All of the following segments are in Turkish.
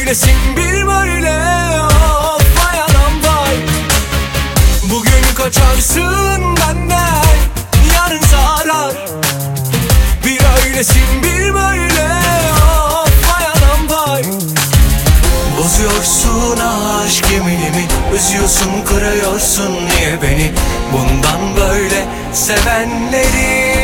öylesin bir böyle, of vay anam vay. Bugün kaçarsın benden, yarın zarar. Bir öylesin bir böyle, of vay anam vay. Bozuyorsun aşk yeminimi, üzüyorsun kırıyorsun niye beni? Bundan böyle sevenleri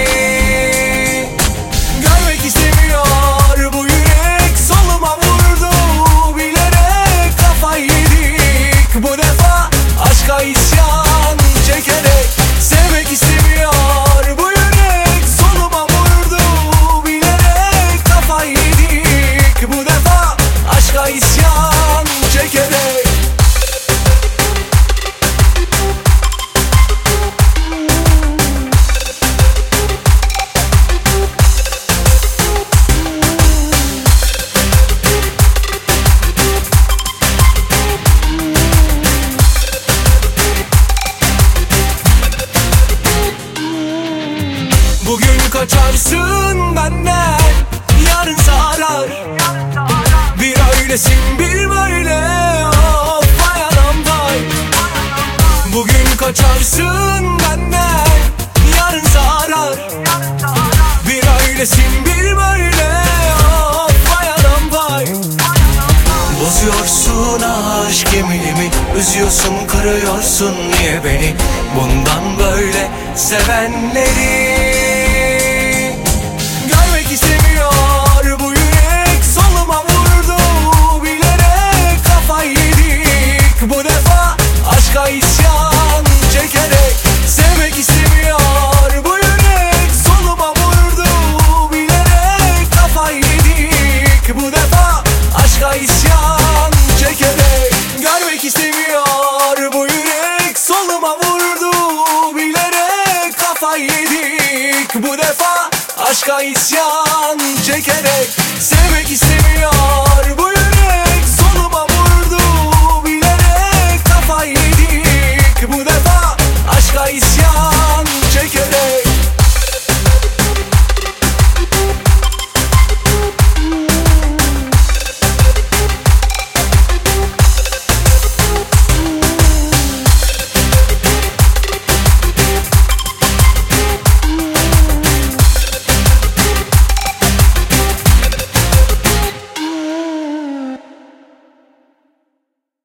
görmek istemiyor bu yürek, soluma vurdu bilerek. Kafayı yedik bu defa, aşka isyan çekerek. Sevmek istemiyor bu yürek, soluma vurdu bilerek. Kafayı yedik bu defa, aşka isyan çekerek. Bugün kaçarsın benden, yarın zarar. Bir öylesin bir böyle, of vay anam vay. Bugün kaçarsın benden, yarın zarar. Bir öylesin bir böyle, of vay anam vay. Bozuyorsun aşk yeminimi, üzüyorsun kırıyorsun niye beni? Bundan böyle sevenleri görmek istemiyor bu yürek, soluma vurdu bilerek. Kafayı yedik bu defa, aşka isyan çekerek. Sevmek istemiyor bu yürek, soluma vurdu bilerek. Kafayı yedik bu defa, aşka isyan çekerek. Görmek istemiyor bu yürek, soluma vurdu bilerek. Kafayı yedik bu defa, aşka isyan çekerek. Sevmek istemiyor